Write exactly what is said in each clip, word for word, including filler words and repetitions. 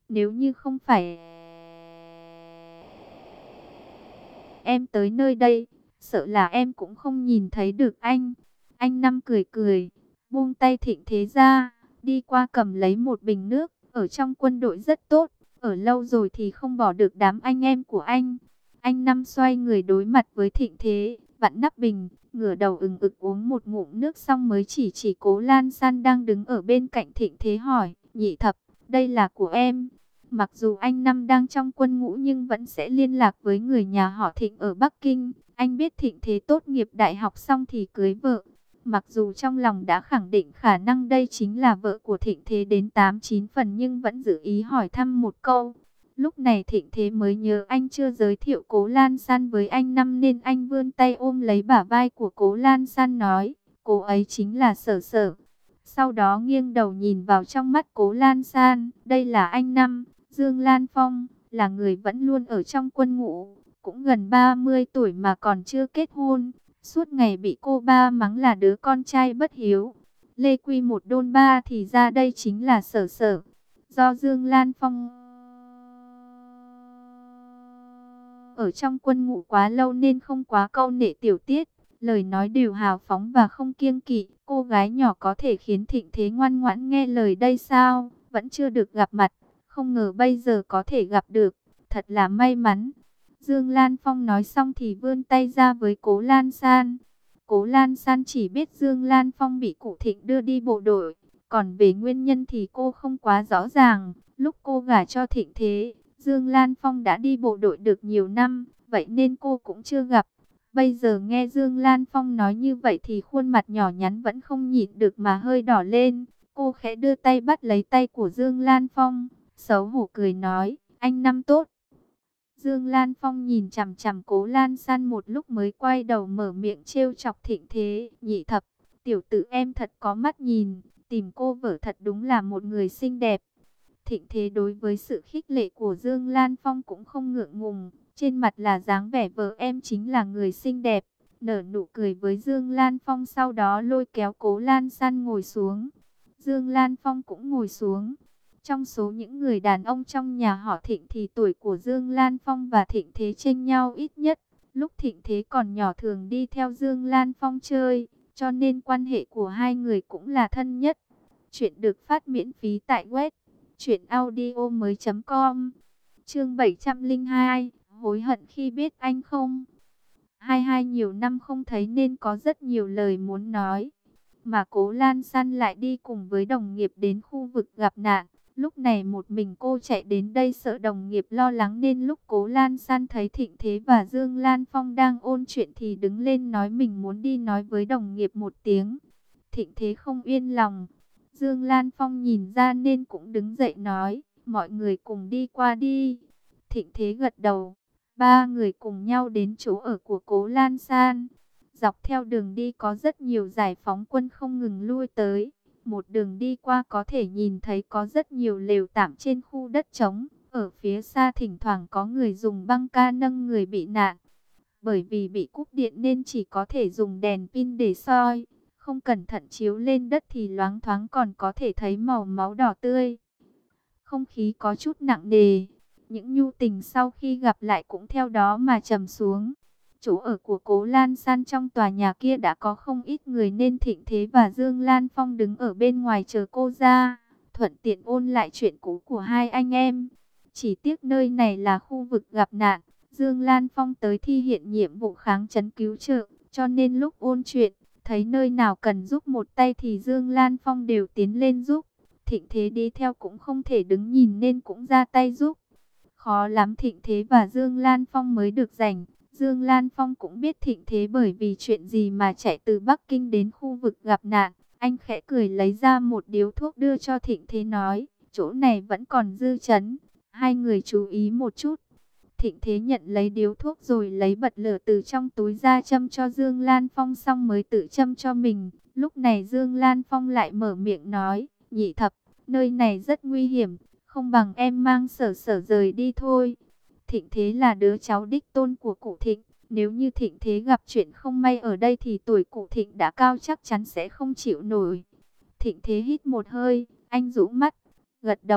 Nếu như không phải em tới nơi đây, sợ là em cũng không nhìn thấy được anh. Anh Năm cười cười, buông tay Thịnh Thế ra, đi qua cầm lấy một bình nước. Ở trong quân đội rất tốt, ở lâu rồi thì không bỏ được đám anh em của anh. Anh Năm xoay người đối mặt với Thịnh Thế, vặn nắp bình, ngửa đầu ừng ực uống một ngụm nước xong mới chỉ chỉ Cố Lan San đang đứng ở bên cạnh Thịnh Thế hỏi, Nhị Thập, đây là của em. Mặc dù anh Năm đang trong quân ngũ nhưng vẫn sẽ liên lạc với người nhà họ Thịnh ở Bắc Kinh. Anh biết Thịnh Thế tốt nghiệp đại học xong thì cưới vợ. Mặc dù trong lòng đã khẳng định khả năng đây chính là vợ của Thịnh Thế đến tám chín phần nhưng vẫn giữ ý hỏi thăm một câu. Lúc này Thịnh Thế mới nhớ anh chưa giới thiệu Cố Lan San với anh Năm nên anh vươn tay ôm lấy bả vai của Cố Lan San nói, cô ấy chính là Sở Sở. Sau đó nghiêng đầu nhìn vào trong mắt Cố Lan San, đây là anh Năm, Dương Lan Phong, là người vẫn luôn ở trong quân ngũ, cũng gần ba mươi tuổi mà còn chưa kết hôn. Suốt ngày bị cô ba mắng là đứa con trai bất hiếu. Lê Quy một đôn ba thì ra đây chính là Sở Sở. Do Dương Lan Phong ở trong quân ngũ quá lâu nên không quá câu nệ tiểu tiết. Lời nói đều hào phóng và không kiêng kỵ. Cô gái nhỏ có thể khiến Thịnh Thế ngoan ngoãn nghe lời đây sao? Vẫn chưa được gặp mặt. Không ngờ bây giờ có thể gặp được. Thật là may mắn. Dương Lan Phong nói xong thì vươn tay ra với Cố Lan San. Cố Lan San chỉ biết Dương Lan Phong bị cụ Thịnh đưa đi bộ đội. Còn về nguyên nhân thì cô không quá rõ ràng. Lúc cô gả cho Thịnh Thế, Dương Lan Phong đã đi bộ đội được nhiều năm. Vậy nên cô cũng chưa gặp. Bây giờ nghe Dương Lan Phong nói như vậy thì khuôn mặt nhỏ nhắn vẫn không nhịn được mà hơi đỏ lên. Cô khẽ đưa tay bắt lấy tay của Dương Lan Phong. Xấu hổ cười nói, anh Năm tốt. Dương Lan Phong nhìn chằm chằm Cố Lan San một lúc mới quay đầu mở miệng trêu chọc Thịnh Thế. Nhị Thập, tiểu tử em thật có mắt nhìn, tìm cô vợ thật đúng là một người xinh đẹp. Thịnh Thế đối với sự khích lệ của Dương Lan Phong cũng không ngượng ngùng. Trên mặt là dáng vẻ vợ em chính là người xinh đẹp. Nở nụ cười với Dương Lan Phong sau đó lôi kéo Cố Lan San ngồi xuống. Dương Lan Phong cũng ngồi xuống. Trong số những người đàn ông trong nhà họ Thịnh thì tuổi của Dương Lan Phong và Thịnh Thế chênh nhau ít nhất. Lúc Thịnh Thế còn nhỏ thường đi theo Dương Lan Phong chơi, cho nên quan hệ của hai người cũng là thân nhất. Chuyện được phát miễn phí tại web truyện audio mới chấm com. Chương bảy trăm lẻ hai, hối hận khi biết anh không. Hai hai nhiều năm không thấy nên có rất nhiều lời muốn nói. Mà Cố Lan San lại đi cùng với đồng nghiệp đến khu vực gặp nạn. Lúc này một mình cô chạy đến đây sợ đồng nghiệp lo lắng nên lúc Cố Lan San thấy Thịnh Thế và Dương Lan Phong đang ôn chuyện thì đứng lên nói mình muốn đi nói với đồng nghiệp một tiếng. Thịnh Thế không yên lòng. Dương Lan Phong nhìn ra nên cũng đứng dậy nói, mọi người cùng đi qua đi. Thịnh Thế gật đầu. Ba người cùng nhau đến chỗ ở của Cố Lan San. Dọc theo đường đi có rất nhiều giải phóng quân không ngừng lui tới. Một đường đi qua có thể nhìn thấy có rất nhiều lều tạm trên khu đất trống. Ở phía xa thỉnh thoảng có người dùng băng ca nâng người bị nạn. Bởi vì bị cúp điện nên chỉ có thể dùng đèn pin để soi. Không cẩn thận chiếu lên đất thì loáng thoáng còn có thể thấy màu máu đỏ tươi. Không khí có chút nặng nề. Những nhu tình sau khi gặp lại cũng theo đó mà trầm xuống. Chỗ ở của Cố Lan San trong tòa nhà kia đã có không ít người nên Thịnh Thế và Dương Lan Phong đứng ở bên ngoài chờ cô ra. Thuận tiện ôn lại chuyện cũ của hai anh em. Chỉ tiếc nơi này là khu vực gặp nạn. Dương Lan Phong tới thi hiện nhiệm vụ kháng chấn cứu trợ. Cho nên lúc ôn chuyện, thấy nơi nào cần giúp một tay thì Dương Lan Phong đều tiến lên giúp. Thịnh Thế đi theo cũng không thể đứng nhìn nên cũng ra tay giúp. Khó lắm Thịnh Thế và Dương Lan Phong mới được rảnh. Dương Lan Phong cũng biết Thịnh Thế bởi vì chuyện gì mà chạy từ Bắc Kinh đến khu vực gặp nạn. Anh khẽ cười lấy ra một điếu thuốc đưa cho Thịnh Thế nói, chỗ này vẫn còn dư chấn, hai người chú ý một chút. Thịnh Thế nhận lấy điếu thuốc rồi lấy bật lửa từ trong túi ra châm cho Dương Lan Phong xong mới tự châm cho mình. Lúc này Dương Lan Phong lại mở miệng nói, Nhị Thập, nơi này rất nguy hiểm, không bằng em mang Sở Sở rời đi thôi. Thịnh Thế là đứa cháu đích tôn của cụ Thịnh. Nếu như Thịnh Thế gặp chuyện không may ở đây thì tuổi cụ Thịnh đã cao chắc chắn sẽ không chịu nổi. Thịnh Thế hít một hơi, anh rũ mắt, gật đầu.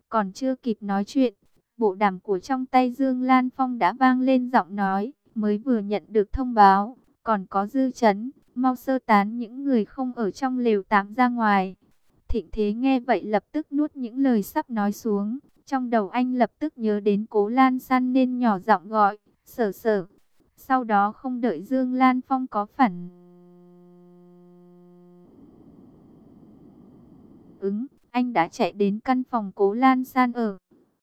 Còn chưa kịp nói chuyện, bộ đàm của trong tay Dương Lan Phong đã vang lên giọng nói, mới vừa nhận được thông báo, còn có dư chấn, mau sơ tán những người không ở trong lều tạm ra ngoài. Thịnh Thế nghe vậy lập tức nuốt những lời sắp nói xuống, trong đầu anh lập tức nhớ đến Cố Lan San nên nhỏ giọng gọi, Sở Sở. Sau đó không đợi Dương Lan Phong có phản ứng, anh đã chạy đến căn phòng Cố Lan San ở.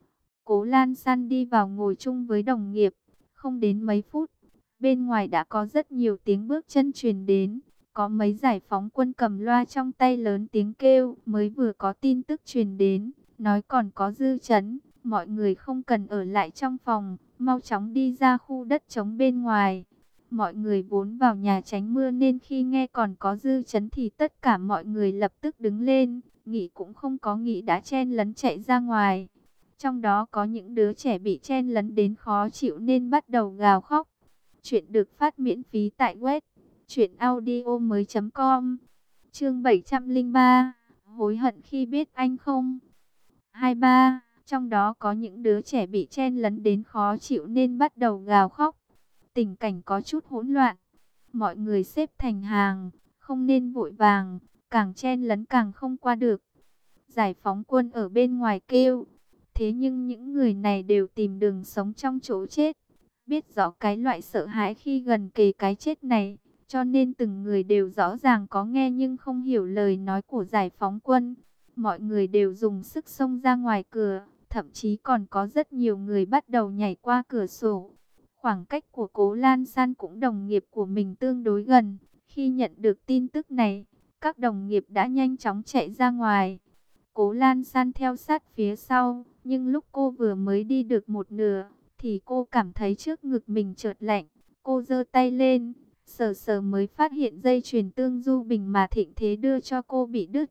Cố Lan San đi vào ngồi chung với đồng nghiệp, không đến mấy phút, bên ngoài đã có rất nhiều tiếng bước chân truyền đến, có mấy giải phóng quân cầm loa trong tay lớn tiếng kêu, mới vừa có tin tức truyền đến, nói còn có dư chấn, mọi người không cần ở lại trong phòng, mau chóng đi ra khu đất trống bên ngoài. Mọi người vốn vào nhà tránh mưa nên khi nghe còn có dư chấn thì tất cả mọi người lập tức đứng lên, nghĩ cũng không có nghĩ đã chen lấn chạy ra ngoài. Trong đó có những đứa trẻ bị chen lấn đến khó chịu nên bắt đầu gào khóc. Chuyện được phát miễn phí tại web truyện audio mới chấm com. Chương bảy trăm lẻ ba, hối hận khi biết anh không. hai ba, trong đó có những đứa trẻ bị chen lấn đến khó chịu nên bắt đầu gào khóc. Tình cảnh có chút hỗn loạn. Mọi người xếp thành hàng, không nên vội vàng, càng chen lấn càng không qua được. Giải phóng quân ở bên ngoài kêu. Thế nhưng những người này đều tìm đường sống trong chỗ chết, biết rõ cái loại sợ hãi khi gần kề cái chết này, cho nên từng người đều rõ ràng có nghe nhưng không hiểu lời nói của giải phóng quân. Mọi người đều dùng sức xông ra ngoài cửa, thậm chí còn có rất nhiều người bắt đầu nhảy qua cửa sổ. Khoảng cách của Cố Lan San cũng đồng nghiệp của mình tương đối gần. Khi nhận được tin tức này, các đồng nghiệp đã nhanh chóng chạy ra ngoài. Cố Lan San theo sát phía sau, nhưng lúc cô vừa mới đi được một nửa, thì cô cảm thấy trước ngực mình chợt lạnh. Cô giơ tay lên, sờ sờ mới phát hiện dây chuyền tương du bình mà Thịnh Thế đưa cho cô bị đứt.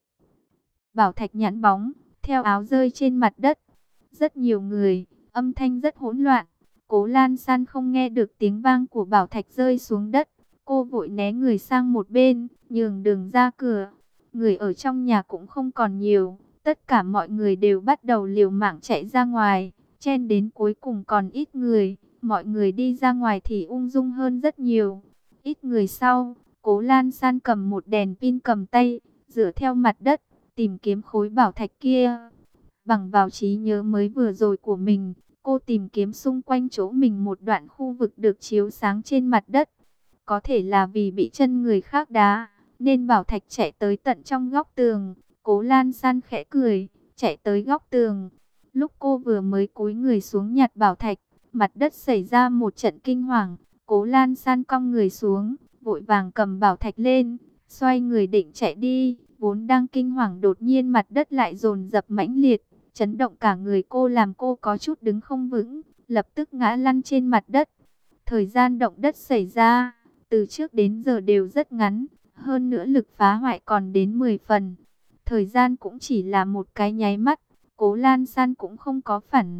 Bảo thạch nhẵn bóng, theo áo rơi trên mặt đất. Rất nhiều người, âm thanh rất hỗn loạn. Cố Lan San không nghe được tiếng vang của bảo thạch rơi xuống đất. Cô vội né người sang một bên, nhường đường ra cửa. Người ở trong nhà cũng không còn nhiều. Tất cả mọi người đều bắt đầu liều mạng chạy ra ngoài. Chen đến cuối cùng còn ít người. Mọi người đi ra ngoài thì ung dung hơn rất nhiều. Ít người sau, Cố Lan San cầm một đèn pin cầm tay, dựa theo mặt đất, tìm kiếm khối bảo thạch kia. Bằng vào trí nhớ mới vừa rồi của mình, cô tìm kiếm xung quanh chỗ mình một đoạn khu vực được chiếu sáng trên mặt đất. Có thể là vì bị chân người khác đá, nên bảo thạch chạy tới tận trong góc tường. Cố Lan San khẽ cười, chạy tới góc tường. Lúc cô vừa mới cúi người xuống nhặt bảo thạch, mặt đất xảy ra một trận kinh hoàng. Cố Lan San cong người xuống, vội vàng cầm bảo thạch lên, xoay người định chạy đi. Vốn đang kinh hoàng đột nhiên mặt đất lại dồn dập mãnh liệt, chấn động cả người cô làm cô có chút đứng không vững, lập tức ngã lăn trên mặt đất. Thời gian động đất xảy ra, từ trước đến giờ đều rất ngắn, hơn nữa lực phá hoại còn đến mười phần. Thời gian cũng chỉ là một cái nháy mắt, Cố Lan San cũng không có phản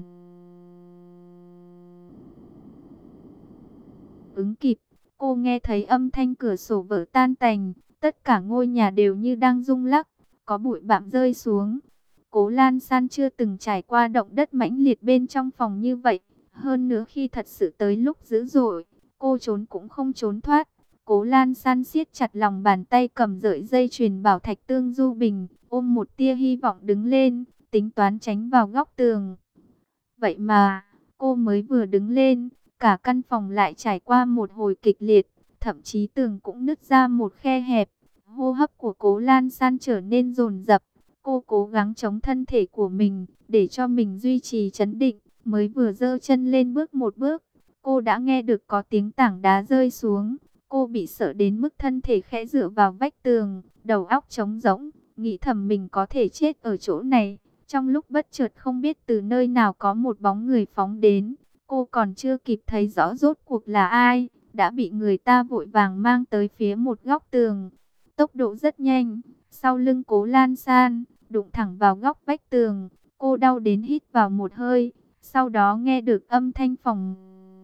ứng kịp. Cô nghe thấy âm thanh cửa sổ vỡ tan tành, tất cả ngôi nhà đều như đang rung lắc, có bụi bặm rơi xuống. Cố Lan San chưa từng trải qua động đất mãnh liệt bên trong phòng như vậy. Hơn nữa khi thật sự tới lúc dữ dội, cô trốn cũng không trốn thoát. Cố Lan San siết chặt lòng bàn tay cầm sợi dây chuyền bảo thạch tương du bình, ôm một tia hy vọng đứng lên, tính toán tránh vào góc tường. Vậy mà, cô mới vừa đứng lên, cả căn phòng lại trải qua một hồi kịch liệt, thậm chí tường cũng nứt ra một khe hẹp. Hô hấp của Cố Lan San trở nên dồn dập. Cô cố gắng chống thân thể của mình, để cho mình duy trì trấn định, mới vừa giơ chân lên bước một bước. Cô đã nghe được có tiếng tảng đá rơi xuống. Cô bị sợ đến mức thân thể khẽ dựa vào vách tường, đầu óc trống rỗng, nghĩ thầm mình có thể chết ở chỗ này. Trong lúc bất chợt không biết từ nơi nào có một bóng người phóng đến. Cô còn chưa kịp thấy rõ rốt cuộc là ai, đã bị người ta vội vàng mang tới phía một góc tường. Tốc độ rất nhanh, sau lưng Cố Lan San, đụng thẳng vào góc vách tường. Cô đau đến hít vào một hơi, sau đó nghe được âm thanh phòng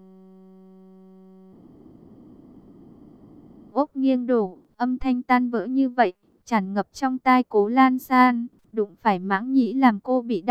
ốc nghiêng đổ, âm thanh tan vỡ như vậy, tràn ngập trong tai Cố Lan San, đụng phải mãng nhĩ làm cô bị đau,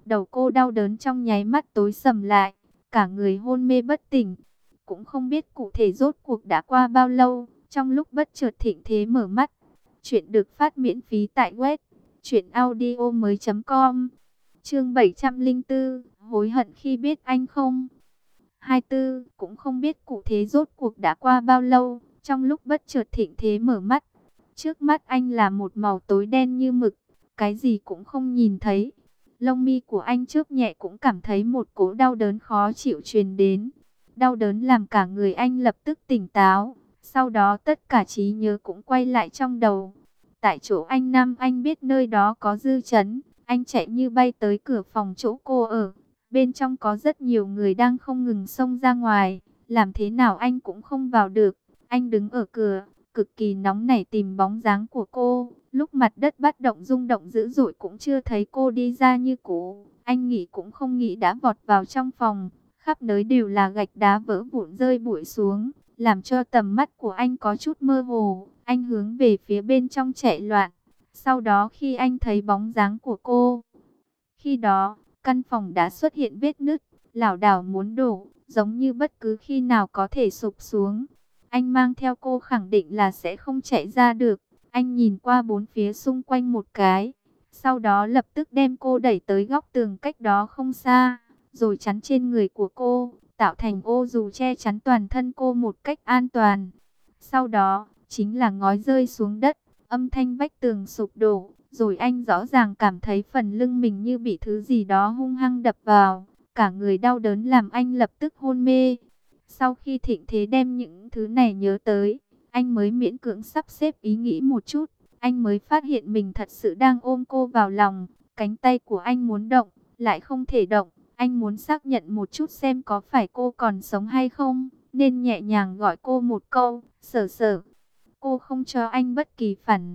Đầu cô đau đớn trong nháy mắt tối sầm lại, cả người hôn mê bất tỉnh. Cũng không biết cụ thể rốt cuộc đã qua bao lâu, trong lúc bất chợt Thịnh Thế mở mắt. Chuyện được phát miễn phí tại web truyện audio mới chấm com. Chương bảy trăm lẻ bốn, hối hận khi biết anh không. hai tư, cũng không biết cụ thể rốt cuộc đã qua bao lâu, trong lúc bất chợt Thịnh Thế mở mắt. Trước mắt anh là một màu tối đen như mực, cái gì cũng không nhìn thấy. Lông mi của anh chớp nhẹ, cũng cảm thấy một cỗ đau đớn khó chịu truyền đến. Đau đớn làm cả người anh lập tức tỉnh táo, sau đó tất cả trí nhớ cũng quay lại trong đầu. Tại chỗ anh Nam anh biết nơi đó có dư chấn, anh chạy như bay tới cửa phòng chỗ cô ở. Bên trong có rất nhiều người đang không ngừng xông ra ngoài, làm thế nào anh cũng không vào được. Anh đứng ở cửa, cực kỳ nóng nảy tìm bóng dáng của cô. Lúc mặt đất bắt động rung động dữ dội cũng chưa thấy cô đi ra như cũ. Anh nghĩ cũng không nghĩ đã vọt vào trong phòng. Khắp nơi đều là gạch đá vỡ vụn rơi bụi xuống, làm cho tầm mắt của anh có chút mơ hồ. Anh hướng về phía bên trong chạy loạn. Sau đó khi anh thấy bóng dáng của cô, khi đó căn phòng đã xuất hiện vết nứt, lảo đảo muốn đổ, giống như bất cứ khi nào có thể sụp xuống. Anh mang theo cô khẳng định là sẽ không chạy ra được. Anh nhìn qua bốn phía xung quanh một cái, sau đó lập tức đem cô đẩy tới góc tường cách đó không xa, rồi chắn trên người của cô, tạo thành ô dù che chắn toàn thân cô một cách an toàn. Sau đó, chính là ngói rơi xuống đất, âm thanh vách tường sụp đổ, rồi anh rõ ràng cảm thấy phần lưng mình như bị thứ gì đó hung hăng đập vào, cả người đau đớn làm anh lập tức hôn mê. Sau khi Thịnh Thế đem những thứ này nhớ tới, anh mới miễn cưỡng sắp xếp ý nghĩ một chút, anh mới phát hiện mình thật sự đang ôm cô vào lòng, cánh tay của anh muốn động, lại không thể động. Anh muốn xác nhận một chút xem có phải cô còn sống hay không, nên nhẹ nhàng gọi cô một câu, Sở Sở. Cô không cho anh bất kỳ phản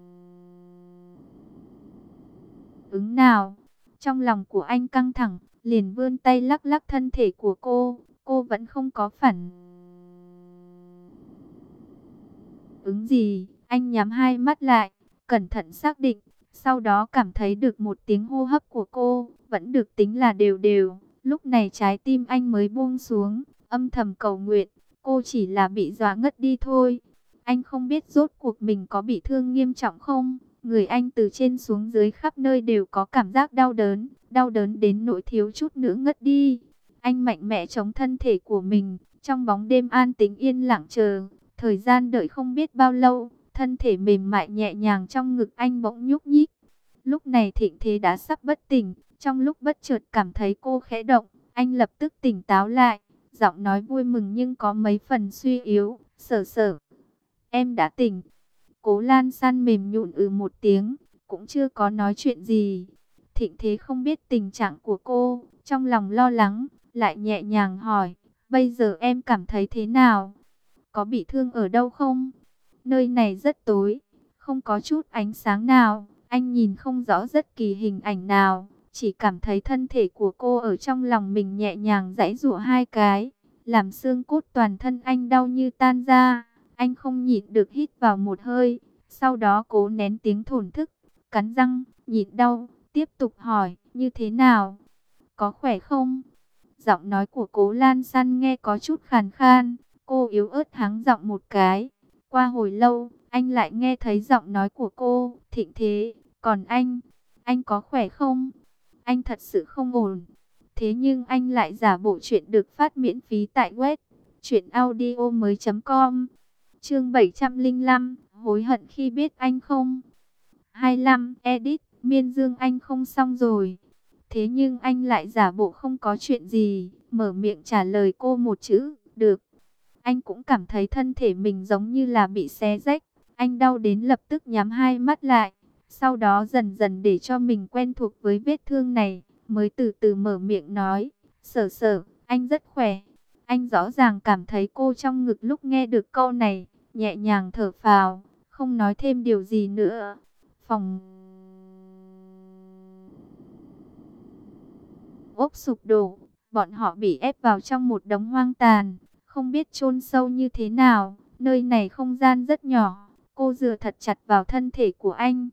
ứng nào. Trong lòng của anh căng thẳng, liền vươn tay lắc lắc thân thể của cô, cô vẫn không có phản ứng gì. Anh nhắm hai mắt lại, cẩn thận xác định, sau đó cảm thấy được một tiếng hô hấp của cô, vẫn được tính là đều đều. Lúc này trái tim anh mới buông xuống, âm thầm cầu nguyện, cô chỉ là bị dọa ngất đi thôi. Anh không biết rốt cuộc mình có bị thương nghiêm trọng không. Người anh từ trên xuống dưới khắp nơi đều có cảm giác đau đớn, đau đớn đến nỗi thiếu chút nữa ngất đi. Anh mạnh mẽ chống thân thể của mình, trong bóng đêm an tĩnh yên lặng chờ. Thời gian đợi không biết bao lâu, thân thể mềm mại nhẹ nhàng trong ngực anh bỗng nhúc nhích. Lúc này Thịnh Thế đã sắp bất tỉnh, trong lúc bất chợt cảm thấy cô khẽ động, anh lập tức tỉnh táo lại, giọng nói vui mừng nhưng có mấy phần suy yếu, Sở Sở, em đã tỉnh. Cố Lan San mềm nhũn ừ một tiếng, cũng chưa có nói chuyện gì. Thịnh Thế không biết tình trạng của cô, trong lòng lo lắng, lại nhẹ nhàng hỏi, bây giờ em cảm thấy thế nào? Có bị thương ở đâu không? Nơi này rất tối, không có chút ánh sáng nào, anh nhìn không rõ rất kỳ hình ảnh nào, chỉ cảm thấy thân thể của cô ở trong lòng mình nhẹ nhàng giãy giụa hai cái, làm xương cốt toàn thân anh đau như tan ra. Anh không nhịn được hít vào một hơi, sau đó cố nén tiếng thổn thức, cắn răng, nhịn đau, tiếp tục hỏi, như thế nào? Có khỏe không? Giọng nói của Cố Lan San nghe có chút khàn khan, cô yếu ớt hắng giọng một cái. Qua hồi lâu, anh lại nghe thấy giọng nói của cô, Thịnh Thế, còn anh, anh có khỏe không? Anh thật sự không ổn. Thế nhưng anh lại giả bộ chuyện được phát miễn phí tại web truyện audio mới chấm com. Chương bảy trăm lẻ năm, hối hận khi biết anh không. hai mươi lăm, edit, Miên Dương anh không xong rồi. Thế nhưng anh lại giả bộ không có chuyện gì, mở miệng trả lời cô một chữ, được. Anh cũng cảm thấy thân thể mình giống như là bị xé rách. Anh đau đến lập tức nhắm hai mắt lại. Sau đó dần dần để cho mình quen thuộc với vết thương này, mới từ từ mở miệng nói, Sở Sở, anh rất khỏe. Anh rõ ràng cảm thấy cô trong ngực lúc nghe được câu này, nhẹ nhàng thở phào, không nói thêm điều gì nữa. Phòng ốc sụp đổ, bọn họ bị ép vào trong một đống hoang tàn, không biết chôn sâu như thế nào. Nơi này không gian rất nhỏ, cô dựa thật chặt vào thân thể của anh.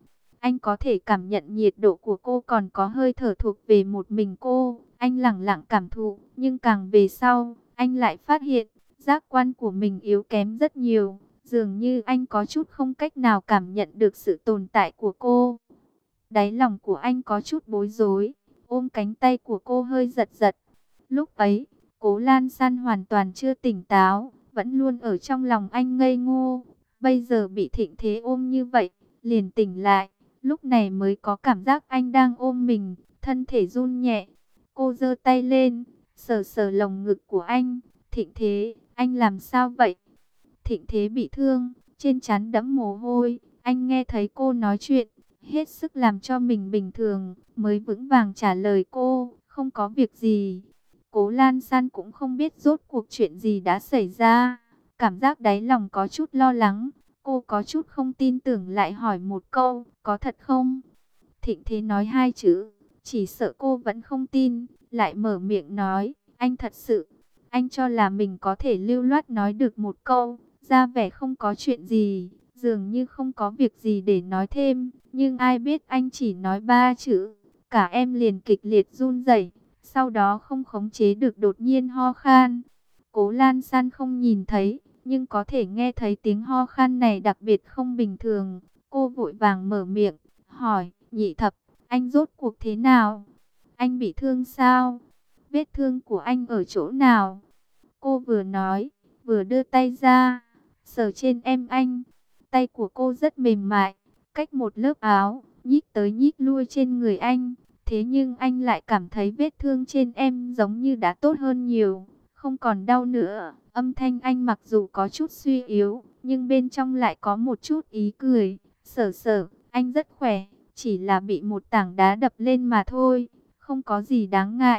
Anh có thể cảm nhận nhiệt độ của cô còn có hơi thở thuộc về một mình cô. Anh lẳng lặng cảm thụ, nhưng càng về sau, anh lại phát hiện, giác quan của mình yếu kém rất nhiều. Dường như anh có chút không cách nào cảm nhận được sự tồn tại của cô. Đáy lòng của anh có chút bối rối, ôm cánh tay của cô hơi giật giật. Lúc ấy, Cố Lan San hoàn toàn chưa tỉnh táo, vẫn luôn ở trong lòng anh ngây ngô. Bây giờ bị Thịnh Thế ôm như vậy, liền tỉnh lại, lúc này mới có cảm giác anh đang ôm mình, thân thể run nhẹ. Cô giơ tay lên, sờ sờ lồng ngực của anh. Thịnh Thế, anh làm sao vậy? Thịnh Thế bị thương, trên trán đẫm mồ hôi. Anh nghe thấy cô nói chuyện, hết sức làm cho mình bình thường, mới vững vàng trả lời cô, không có việc gì. Cố Lan San cũng không biết rốt cuộc chuyện gì đã xảy ra, cảm giác đáy lòng có chút lo lắng. Cô có chút không tin tưởng lại hỏi một câu, có thật không? Thịnh Thế nói hai chữ, chỉ sợ cô vẫn không tin, lại mở miệng nói, anh thật sự. Anh cho là mình có thể lưu loát nói được một câu, ra vẻ không có chuyện gì, dường như không có việc gì để nói thêm. Nhưng ai biết anh chỉ nói ba chữ, cả em liền kịch liệt run rẩy, sau đó không khống chế được đột nhiên ho khan. Cố Lan San không nhìn thấy, nhưng có thể nghe thấy tiếng ho khan này đặc biệt không bình thường. Cô vội vàng mở miệng, hỏi, Nhị Thập, anh rốt cuộc thế nào? Anh bị thương sao? Vết thương của anh ở chỗ nào? Cô vừa nói, vừa đưa tay ra, sờ trên em anh. Tay của cô rất mềm mại, cách một lớp áo, nhích tới nhích lui trên người anh. Thế nhưng anh lại cảm thấy vết thương trên em giống như đã tốt hơn nhiều, không còn đau nữa. Âm thanh anh mặc dù có chút suy yếu, nhưng bên trong lại có một chút ý cười. Sở sở, anh rất khỏe, chỉ là bị một tảng đá đập lên mà thôi, không có gì đáng ngại.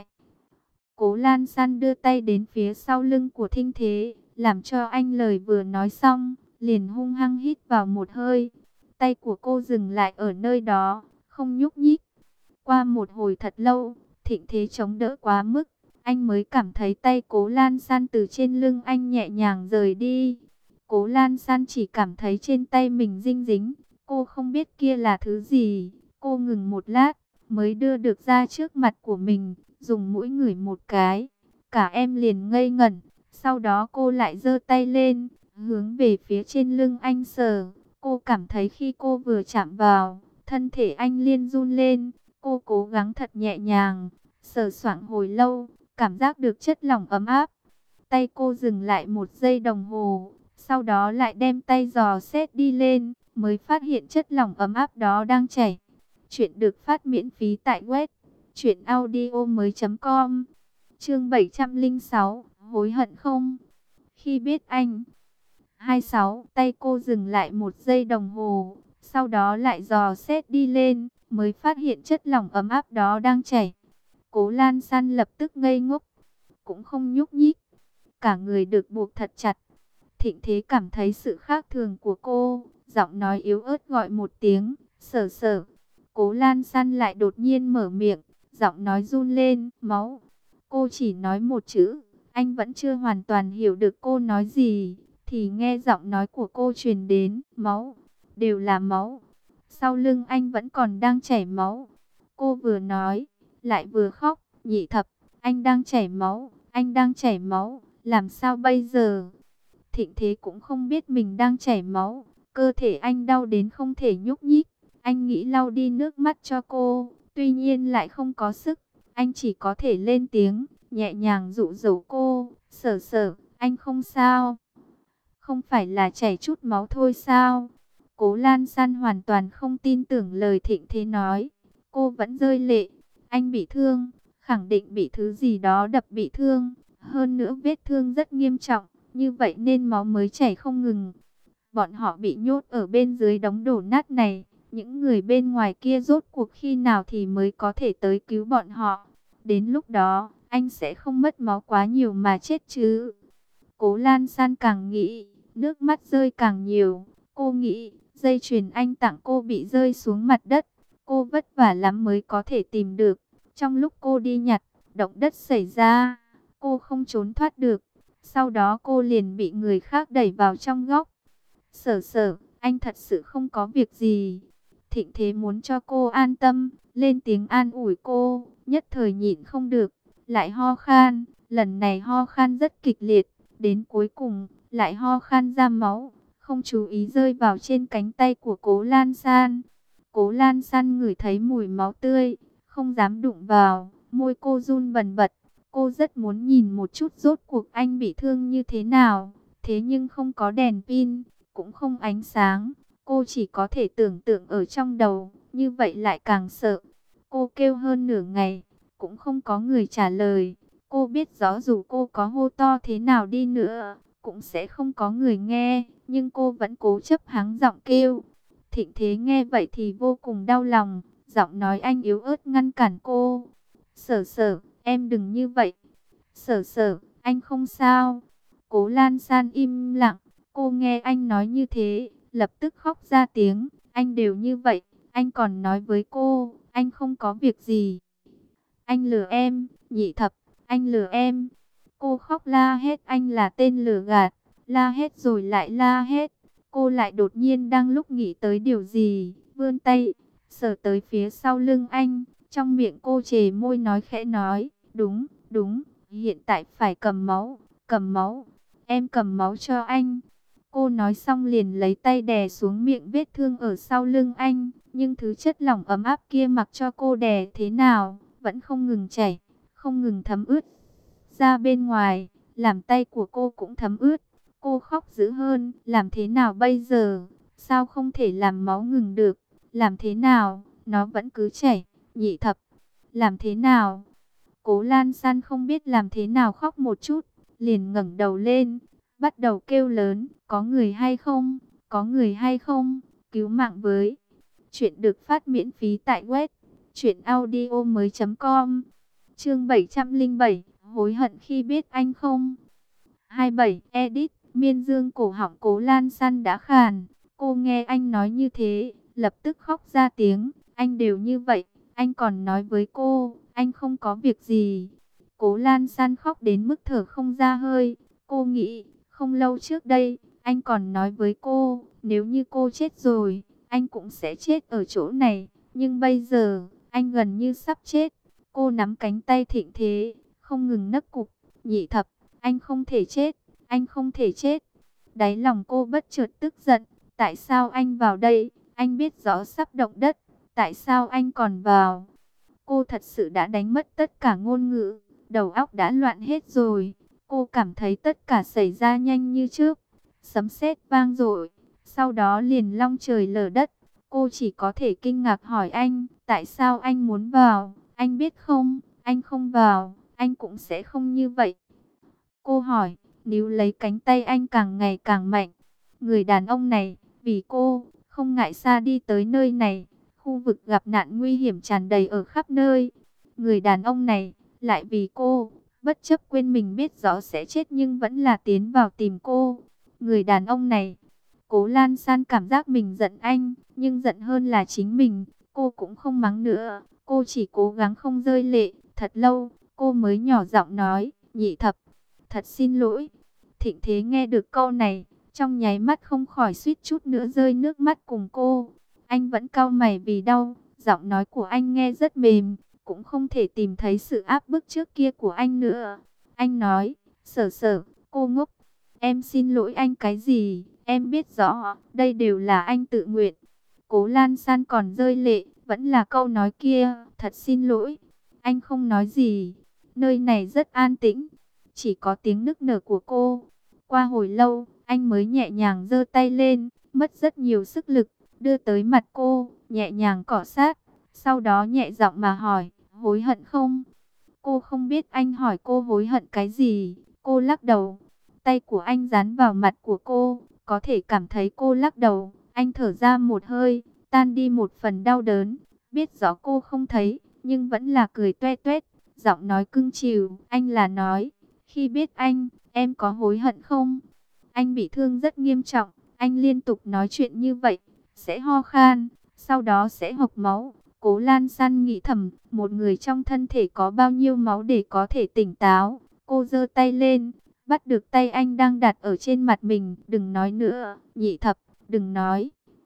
Cố Lan San đưa tay đến phía sau lưng của Thinh Thế, làm cho anh lời vừa nói xong, liền hung hăng hít vào một hơi. Tay của cô dừng lại ở nơi đó, không nhúc nhích. Qua một hồi thật lâu, Thịnh Thế chống đỡ quá mức, anh mới cảm thấy tay Cố Lan San từ trên lưng anh nhẹ nhàng rời đi. Cố Lan San chỉ cảm thấy trên tay mình dinh dính, cô không biết kia là thứ gì. Cô ngừng một lát, mới đưa được ra trước mặt của mình, dùng mũi ngửi một cái. Cả em liền ngây ngẩn, sau đó cô lại giơ tay lên, hướng về phía trên lưng anh sờ. Cô cảm thấy khi cô vừa chạm vào, thân thể anh liên run lên. Cô cố gắng thật nhẹ nhàng, sờ soạng hồi lâu, cảm giác được chất lỏng ấm áp. Tay cô dừng lại một giây đồng hồ, sau đó lại đem tay dò xét đi lên, mới phát hiện chất lỏng ấm áp đó đang chảy. Chuyện được phát miễn phí tại web truyện audio mới chấm com. Chương bảy trăm lẻ sáu, hối hận không? Khi biết anh hai sáu, tay cô dừng lại một giây đồng hồ, sau đó lại dò xét đi lên, mới phát hiện chất lỏng ấm áp đó đang chảy. Cố Lan San lập tức ngây ngốc, cũng không nhúc nhích, cả người được buộc thật chặt. Thịnh Thế cảm thấy sự khác thường của cô, giọng nói yếu ớt gọi một tiếng, sở sở. Cố Lan San lại đột nhiên mở miệng, giọng nói run lên, máu. Cô chỉ nói một chữ, anh vẫn chưa hoàn toàn hiểu được cô nói gì, thì nghe giọng nói của cô truyền đến, máu, đều là máu. Sau lưng anh vẫn còn đang chảy máu. Cô vừa nói, lại vừa khóc, Nhị Thập, anh đang chảy máu, anh đang chảy máu, làm sao bây giờ? Thịnh Thế cũng không biết mình đang chảy máu, cơ thể anh đau đến không thể nhúc nhích. Anh nghĩ lau đi nước mắt cho cô, tuy nhiên lại không có sức. Anh chỉ có thể lên tiếng, nhẹ nhàng dụ dỗ cô, sở sở, anh không sao. Không phải là chảy chút máu thôi sao? Cố Lan San hoàn toàn không tin tưởng lời Thịnh Thế nói. Cô vẫn rơi lệ. Anh bị thương, khẳng định bị thứ gì đó đập bị thương. Hơn nữa vết thương rất nghiêm trọng, như vậy nên máu mới chảy không ngừng. Bọn họ bị nhốt ở bên dưới đống đổ nát này. Những người bên ngoài kia rốt cuộc khi nào thì mới có thể tới cứu bọn họ. Đến lúc đó, anh sẽ không mất máu quá nhiều mà chết chứ. Cố Lan San càng nghĩ, nước mắt rơi càng nhiều. Cô nghĩ, dây chuyền anh tặng cô bị rơi xuống mặt đất. Cô vất vả lắm mới có thể tìm được. Trong lúc cô đi nhặt, động đất xảy ra. Cô không trốn thoát được. Sau đó cô liền bị người khác đẩy vào trong góc. Sở sở, anh thật sự không có việc gì. Thịnh Thế muốn cho cô an tâm, lên tiếng an ủi cô, nhất thời nhịn không được, lại ho khan, lần này ho khan rất kịch liệt, đến cuối cùng lại ho khan ra máu, không chú ý rơi vào trên cánh tay của Cố Lan San. Cố Lan San ngửi thấy mùi máu tươi, không dám đụng vào, môi cô run bần bật. Cô rất muốn nhìn một chút rốt cuộc anh bị thương như thế nào, thế nhưng không có đèn pin, cũng không ánh sáng. Cô chỉ có thể tưởng tượng ở trong đầu, như vậy lại càng sợ. Cô kêu hơn nửa ngày, cũng không có người trả lời. Cô biết rõ dù cô có hô to thế nào đi nữa, cũng sẽ không có người nghe, nhưng cô vẫn cố chấp hắng giọng kêu. Thịnh Thế nghe vậy thì vô cùng đau lòng, giọng nói anh yếu ớt ngăn cản cô. Sở sở, em đừng như vậy. Sở sở, anh không sao. Cố Lan San im lặng, cô nghe anh nói như thế, lập tức khóc ra tiếng. Anh đều như vậy, anh còn nói với cô, anh không có việc gì. Anh lừa em, Nhị Thập, anh lừa em. Cô khóc la hết anh là tên lừa gạt, la hết rồi lại la hết. Cô lại đột nhiên đang lúc nghĩ tới điều gì, vươn tay, sờ tới phía sau lưng anh. Trong miệng cô chề môi nói khẽ nói, đúng, đúng, hiện tại phải cầm máu, cầm máu, em cầm máu cho anh. Cô nói xong liền lấy tay đè xuống miệng vết thương ở sau lưng anh, nhưng thứ chất lỏng ấm áp kia mặc cho cô đè thế nào, vẫn không ngừng chảy, không ngừng thấm ướt ra bên ngoài, làm tay của cô cũng thấm ướt. Cô khóc dữ hơn, làm thế nào bây giờ, sao không thể làm máu ngừng được, làm thế nào, nó vẫn cứ chảy. Nhị Thập, làm thế nào? Cố Lan San không biết làm thế nào khóc một chút, liền ngẩng đầu lên, bắt đầu kêu lớn, có người hay không, có người hay không, cứu mạng với. Chuyện được phát miễn phí tại web truyện audio mới chấm com. Chương bảy trăm lẻ bảy, hối hận khi biết anh không. hai mươi bảy, edit, miên dương cổ họng Cố Lan San đã khàn, cô nghe anh nói như thế, lập tức khóc ra tiếng, anh đều như vậy, anh còn nói với cô, anh không có việc gì. Cố Lan San khóc đến mức thở không ra hơi, cô nghĩ, không lâu trước đây, anh còn nói với cô, nếu như cô chết rồi, anh cũng sẽ chết ở chỗ này, nhưng bây giờ, anh gần như sắp chết. Cô nắm cánh tay Thịnh Thế, không ngừng nấc cục, Nhị Thập, anh không thể chết, anh không thể chết. Đáy lòng cô bất chợt tức giận, tại sao anh vào đây, anh biết rõ sắp động đất, tại sao anh còn vào. Cô thật sự đã đánh mất tất cả ngôn ngữ, đầu óc đã loạn hết rồi. Cô cảm thấy tất cả xảy ra nhanh như trước, sấm sét vang dội, sau đó liền long trời lở đất. Cô chỉ có thể kinh ngạc hỏi anh, tại sao anh muốn vào, anh biết không, anh không vào, anh cũng sẽ không như vậy. Cô hỏi, níu lấy cánh tay anh càng ngày càng mạnh. Người đàn ông này, vì cô, không ngại xa đi tới nơi này, khu vực gặp nạn nguy hiểm tràn đầy ở khắp nơi. Người đàn ông này, lại vì cô, bất chấp quên mình biết rõ sẽ chết nhưng vẫn là tiến vào tìm cô. Người đàn ông này, Cố Lan San cảm giác mình giận anh, nhưng giận hơn là chính mình. Cô cũng không mắng nữa, cô chỉ cố gắng không rơi lệ. Thật lâu, cô mới nhỏ giọng nói, Nhị Thập, thật xin lỗi. Thịnh Thế nghe được câu này, trong nháy mắt không khỏi suýt chút nữa rơi nước mắt cùng cô. Anh vẫn cau mày vì đau, giọng nói của anh nghe rất mềm, cũng không thể tìm thấy sự áp bức trước kia của anh nữa. Anh nói, Sở Sở, cô ngốc, em xin lỗi anh cái gì, em biết rõ, đây đều là anh tự nguyện. Cố Lan San còn rơi lệ, vẫn là câu nói kia, thật xin lỗi. Anh không nói gì, nơi này rất an tĩnh, chỉ có tiếng nức nở của cô. Qua hồi lâu, anh mới nhẹ nhàng giơ tay lên, mất rất nhiều sức lực, đưa tới mặt cô, nhẹ nhàng cọ sát. Sau đó nhẹ giọng mà hỏi, hối hận không? Cô không biết anh hỏi cô hối hận cái gì, cô lắc đầu. Tay của anh dán vào mặt của cô, có thể cảm thấy cô lắc đầu. Anh thở ra một hơi, tan đi một phần đau đớn. Biết rõ cô không thấy, nhưng vẫn là cười toe toét, giọng nói cưng chiều. Anh là nói, khi biết anh, em có hối hận không? Anh bị thương rất nghiêm trọng, anh liên tục nói chuyện như vậy, sẽ ho khan, sau đó sẽ hộc máu. Cố Lan San nghĩ thầm, một người trong thân thể có bao nhiêu máu để có thể tỉnh táo. Cô giơ tay lên, bắt được tay anh đang đặt ở trên mặt mình. Đừng nói nữa, Nhị Thập, đừng nói.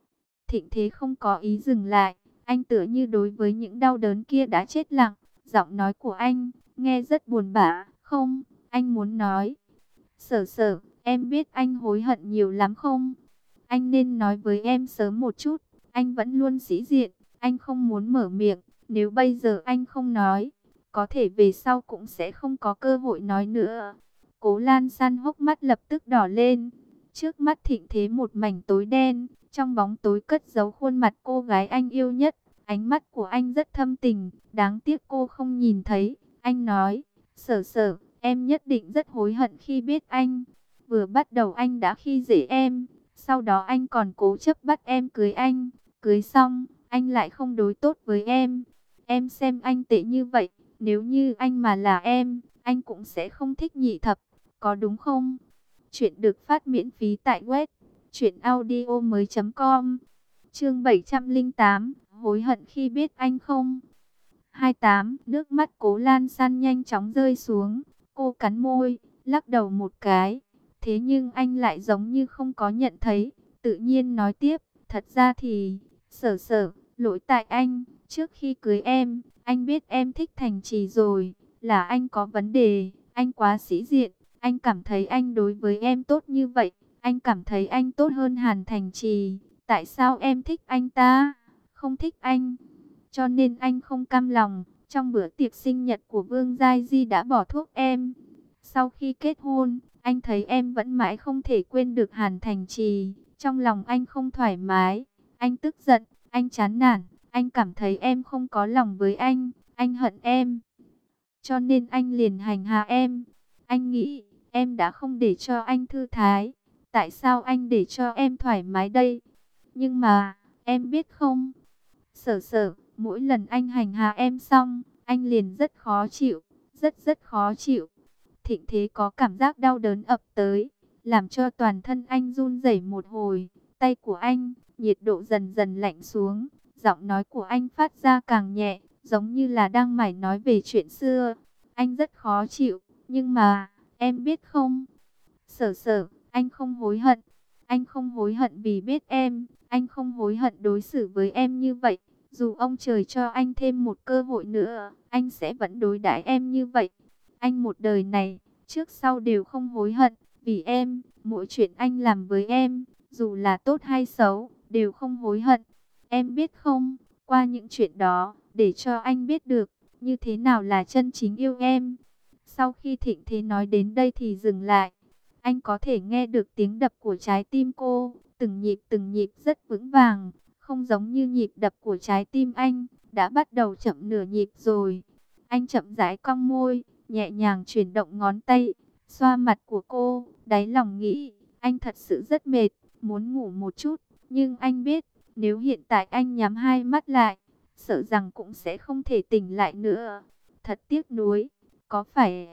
Thịnh Thế không có ý dừng lại, anh tựa như đối với những đau đớn kia đã chết lặng. Giọng nói của anh nghe rất buồn bã. Không, anh muốn nói. Sở Sở, em biết anh hối hận nhiều lắm không? Anh nên nói với em sớm một chút. Anh vẫn luôn sĩ diện, anh không muốn mở miệng. Nếu bây giờ anh không nói, có thể về sau cũng sẽ không có cơ hội nói nữa. Cố Lan San hốc mắt lập tức đỏ lên. Trước mắt Thịnh Thế một mảnh tối đen, trong bóng tối cất giấu khuôn mặt cô gái anh yêu nhất. Ánh mắt của anh rất thâm tình, đáng tiếc cô không nhìn thấy. Anh nói, Sở Sở, em nhất định rất hối hận khi biết anh. Vừa bắt đầu anh đã khi dễ em, sau đó anh còn cố chấp bắt em cưới anh. Cưới xong, anh lại không đối tốt với em. Em xem anh tệ như vậy, nếu như anh mà là em, anh cũng sẽ không thích nhị thập, có đúng không? Chuyện được phát miễn phí tại web truyện audio mới com. Chương bảy trăm lẻ tám, hối hận khi biết anh không? hai mươi tám, nước mắt Cố Lan San nhanh chóng rơi xuống, cô cắn môi, lắc đầu một cái. Thế nhưng anh lại giống như không có nhận thấy, tự nhiên nói tiếp, thật ra thì, Sở Sở, lỗi tại anh, trước khi cưới em, anh biết em thích Thành Trì rồi, là anh có vấn đề, anh quá sĩ diện, anh cảm thấy anh đối với em tốt như vậy, anh cảm thấy anh tốt hơn Hàn Thành Trì, tại sao em thích anh ta, không thích anh? Cho nên anh không cam lòng, trong bữa tiệc sinh nhật của Vương Giai Di đã bỏ thuốc em. Sau khi kết hôn, anh thấy em vẫn mãi không thể quên được Hàn Thành Trì. Trong lòng anh không thoải mái, anh tức giận, anh chán nản, anh cảm thấy em không có lòng với anh, anh hận em. Cho nên anh liền hành hạ em. Anh nghĩ, em đã không để cho anh thư thái. Tại sao anh để cho em thoải mái đây? Nhưng mà, em biết không? Sở Sở, mỗi lần anh hành hạ em xong, anh liền rất khó chịu, rất rất khó chịu. Thịnh Thế có cảm giác đau đớn ập tới, làm cho toàn thân anh run rẩy một hồi. Tay của anh, nhiệt độ dần dần lạnh xuống, giọng nói của anh phát ra càng nhẹ, giống như là đang mải nói về chuyện xưa. Anh rất khó chịu, nhưng mà, em biết không? Sở Sở, anh không hối hận. Anh không hối hận vì biết em, anh không hối hận đối xử với em như vậy. Dù ông trời cho anh thêm một cơ hội nữa, anh sẽ vẫn đối đãi em như vậy. Anh một đời này, trước sau đều không hối hận, vì em, mỗi chuyện anh làm với em, dù là tốt hay xấu, đều không hối hận. Em biết không, qua những chuyện đó, để cho anh biết được, như thế nào là chân chính yêu em. Sau khi Thịnh Thế nói đến đây thì dừng lại. Anh có thể nghe được tiếng đập của trái tim cô, từng nhịp từng nhịp rất vững vàng, không giống như nhịp đập của trái tim anh, đã bắt đầu chậm nửa nhịp rồi. Anh chậm rãi cong môi, nhẹ nhàng chuyển động ngón tay, xoa mặt của cô, đáy lòng nghĩ, anh thật sự rất mệt, muốn ngủ một chút, nhưng anh biết, nếu hiện tại anh nhắm hai mắt lại, sợ rằng cũng sẽ không thể tỉnh lại nữa. Thật tiếc nuối, có phải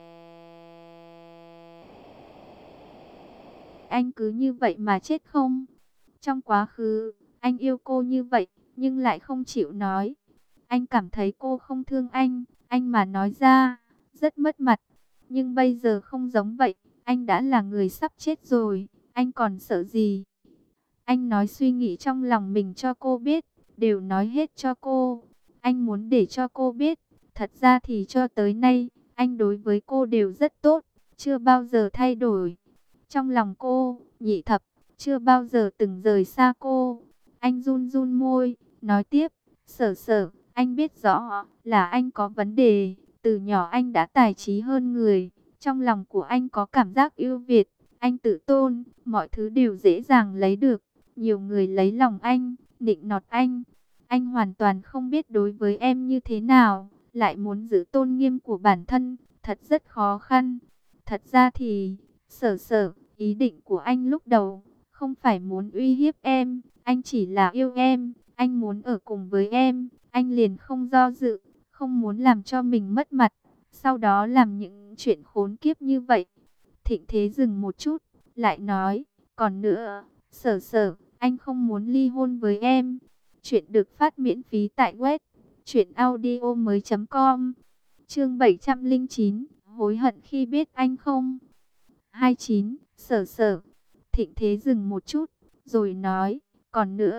anh cứ như vậy mà chết không? Trong quá khứ, anh yêu cô như vậy, nhưng lại không chịu nói. Anh cảm thấy cô không thương anh, anh mà nói ra, rất mất mặt. Nhưng bây giờ không giống vậy, anh đã là người sắp chết rồi, anh còn sợ gì? Anh nói suy nghĩ trong lòng mình cho cô biết, đều nói hết cho cô. Anh muốn để cho cô biết, thật ra thì cho tới nay, anh đối với cô đều rất tốt, chưa bao giờ thay đổi. Trong lòng cô, nhị thập, chưa bao giờ từng rời xa cô. Anh run run môi, nói tiếp, Sở Sở, anh biết rõ là anh có vấn đề. Từ nhỏ anh đã tài trí hơn người. Trong lòng của anh có cảm giác ưu việt. Anh tự tôn, mọi thứ đều dễ dàng lấy được. Nhiều người lấy lòng anh, nịnh nọt anh. Anh hoàn toàn không biết đối với em như thế nào. Lại muốn giữ tôn nghiêm của bản thân, thật rất khó khăn. Thật ra thì, Sở Sở, ý định của anh lúc đầu không phải muốn uy hiếp em, anh chỉ là yêu em, anh muốn ở cùng với em, anh liền không do dự, không muốn làm cho mình mất mặt, sau đó làm những chuyện khốn kiếp như vậy. Thịnh Thế dừng một chút, lại nói, còn nữa, Sở Sở, anh không muốn ly hôn với em. Chuyện được phát miễn phí tại web truyện audio mới com. Chương bảy trăm lẻ chín, hối hận khi biết anh không? hai mươi chín, Sở Sở. Thịnh Thế dừng một chút, rồi nói, còn nữa,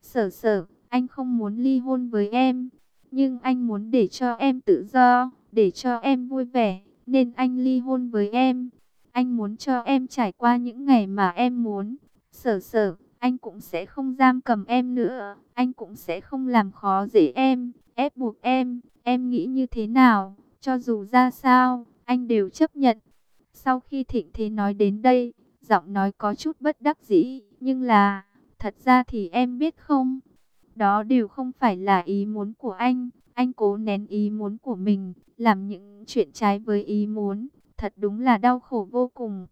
Sở sở, anh không muốn ly hôn với em, nhưng anh muốn để cho em tự do, để cho em vui vẻ, nên anh ly hôn với em. Anh muốn cho em trải qua những ngày mà em muốn. Sở sở, anh cũng sẽ không giam cầm em nữa, anh cũng sẽ không làm khó dễ em, ép buộc em. Em nghĩ như thế nào, cho dù ra sao, anh đều chấp nhận. Sau khi Thịnh Thế nói đến đây, giọng nói có chút bất đắc dĩ, nhưng là, thật ra thì em biết không, đó đều không phải là ý muốn của anh. Anh cố nén ý muốn của mình, làm những chuyện trái với ý muốn, thật đúng là đau khổ vô cùng.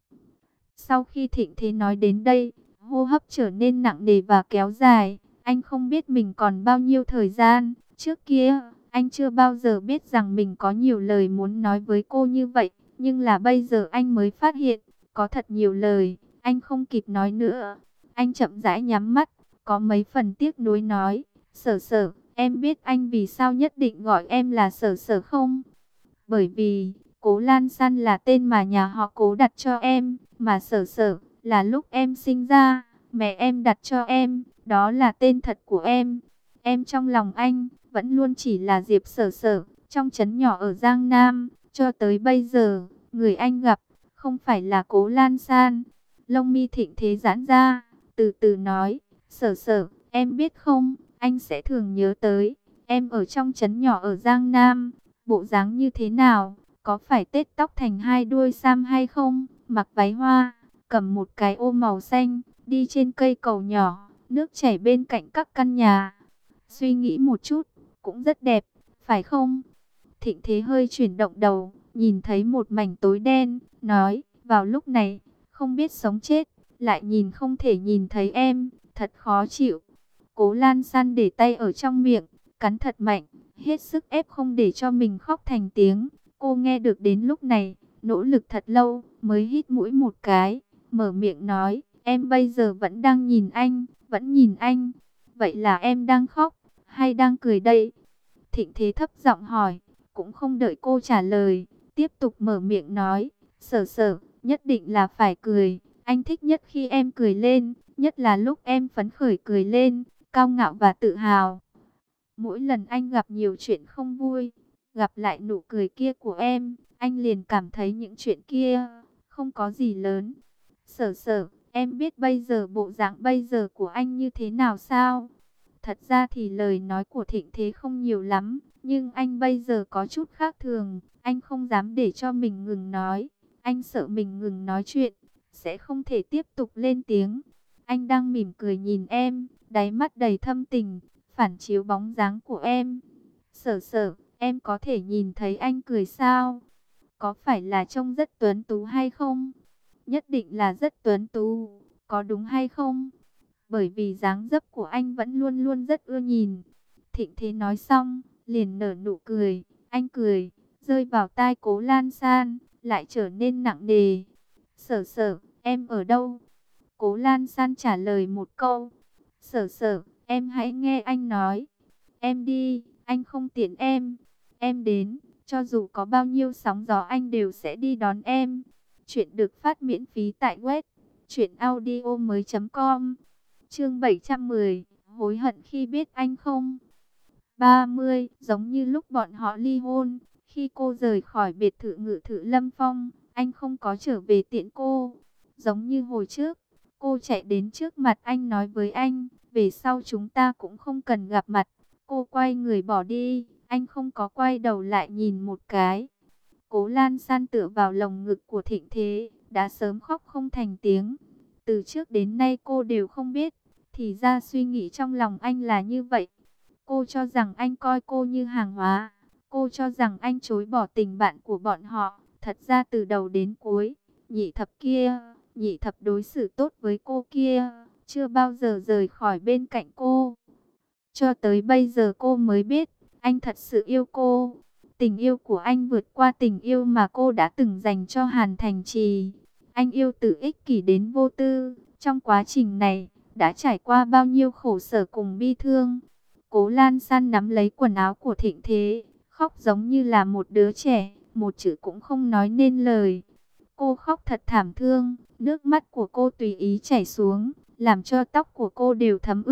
Sau khi Thịnh Thế nói đến đây, hô hấp trở nên nặng nề và kéo dài. Anh không biết mình còn bao nhiêu thời gian. Trước kia, anh chưa bao giờ biết rằng mình có nhiều lời muốn nói với cô như vậy. Nhưng là bây giờ anh mới phát hiện, có thật nhiều lời, anh không kịp nói nữa. Anh chậm rãi nhắm mắt, có mấy phần tiếc nuối nói, sở sở, em biết anh vì sao nhất định gọi em là sở sở không? Bởi vì, Cố Lan San là tên mà nhà họ Cố đặt cho em, mà sở sở là lúc em sinh ra, mẹ em đặt cho em, đó là tên thật của em. Em trong lòng anh, vẫn luôn chỉ là Diệp sở sở, trong trấn nhỏ ở Giang Nam, cho tới bây giờ, người anh gặp, không phải là Cố Lan San. Lông mi Thịnh Thế giãn ra, từ từ nói, sở sở, em biết không, anh sẽ thường nhớ tới, em ở trong trấn nhỏ ở Giang Nam, bộ dáng như thế nào, có phải tết tóc thành hai đuôi sam hay không, mặc váy hoa, cầm một cái ô màu xanh, đi trên cây cầu nhỏ, nước chảy bên cạnh các căn nhà. Suy nghĩ một chút, cũng rất đẹp, phải không? Thịnh Thế hơi chuyển động đầu, nhìn thấy một mảnh tối đen, nói, vào lúc này, không biết sống chết, lại nhìn không thể nhìn thấy em, thật khó chịu. Cố Lan San để tay ở trong miệng, cắn thật mạnh, hết sức ép không để cho mình khóc thành tiếng. Cô nghe được đến lúc này, nỗ lực thật lâu, mới hít mũi một cái, mở miệng nói, em bây giờ vẫn đang nhìn anh, vẫn nhìn anh. Vậy là em đang khóc, hay đang cười đây? Thịnh Thế thấp giọng hỏi, cũng không đợi cô trả lời, tiếp tục mở miệng nói, sở sở, nhất định là phải cười, anh thích nhất khi em cười lên, nhất là lúc em phấn khởi cười lên, cao ngạo và tự hào. Mỗi lần anh gặp nhiều chuyện không vui, gặp lại nụ cười kia của em, anh liền cảm thấy những chuyện kia không có gì lớn. Sở sở, em biết bây giờ bộ dạng bây giờ của anh như thế nào sao? Thật ra thì lời nói của Thịnh Thế không nhiều lắm, nhưng anh bây giờ có chút khác thường, anh không dám để cho mình ngừng nói. Anh sợ mình ngừng nói chuyện, sẽ không thể tiếp tục lên tiếng. Anh đang mỉm cười nhìn em, đáy mắt đầy thâm tình, phản chiếu bóng dáng của em. Sở sở, em có thể nhìn thấy anh cười sao? Có phải là trông rất tuấn tú hay không? Nhất định là rất tuấn tú, có đúng hay không? Bởi vì dáng dấp của anh vẫn luôn luôn rất ưa nhìn. Thịnh Thế nói xong, liền nở nụ cười. Anh cười, rơi vào tai Cố Lan San, lại trở nên nặng nề. Sở sở, em ở đâu? Cố Lan San trả lời một câu. Sở sở, em hãy nghe anh nói. Em đi, anh không tiện em. Em đến, cho dù có bao nhiêu sóng gió anh đều sẽ đi đón em. Chuyện được phát miễn phí tại web truyện audio mới chấm com. Chương bảy trăm mười, hối hận khi biết anh không? ba mươi, giống như lúc bọn họ ly hôn, khi cô rời khỏi biệt thự Ngự Thự Lâm Phong, anh không có trở về tiễn cô. Giống như hồi trước, cô chạy đến trước mặt anh nói với anh, về sau chúng ta cũng không cần gặp mặt. Cô quay người bỏ đi, anh không có quay đầu lại nhìn một cái. Cố Lan San tựa vào lồng ngực của Thịnh Thế, đã sớm khóc không thành tiếng. Từ trước đến nay cô đều không biết, thì ra suy nghĩ trong lòng anh là như vậy. Cô cho rằng anh coi cô như hàng hóa. Cô cho rằng anh chối bỏ tình bạn của bọn họ. Thật ra từ đầu đến cuối, nhị thập kia, nhị thập đối xử tốt với cô kia, chưa bao giờ rời khỏi bên cạnh cô. Cho tới bây giờ cô mới biết, anh thật sự yêu cô. Tình yêu của anh vượt qua tình yêu mà cô đã từng dành cho Hàn Thành Trì. Anh yêu từ ích kỷ đến vô tư. Trong quá trình này, đã trải qua bao nhiêu khổ sở cùng bi thương. Cố Lan San nắm lấy quần áo của Thịnh Thế, khóc giống như là một đứa trẻ, một chữ cũng không nói nên lời. Cô khóc thật thảm thương, nước mắt của cô tùy ý chảy xuống, làm cho tóc của cô đều thấm ướt.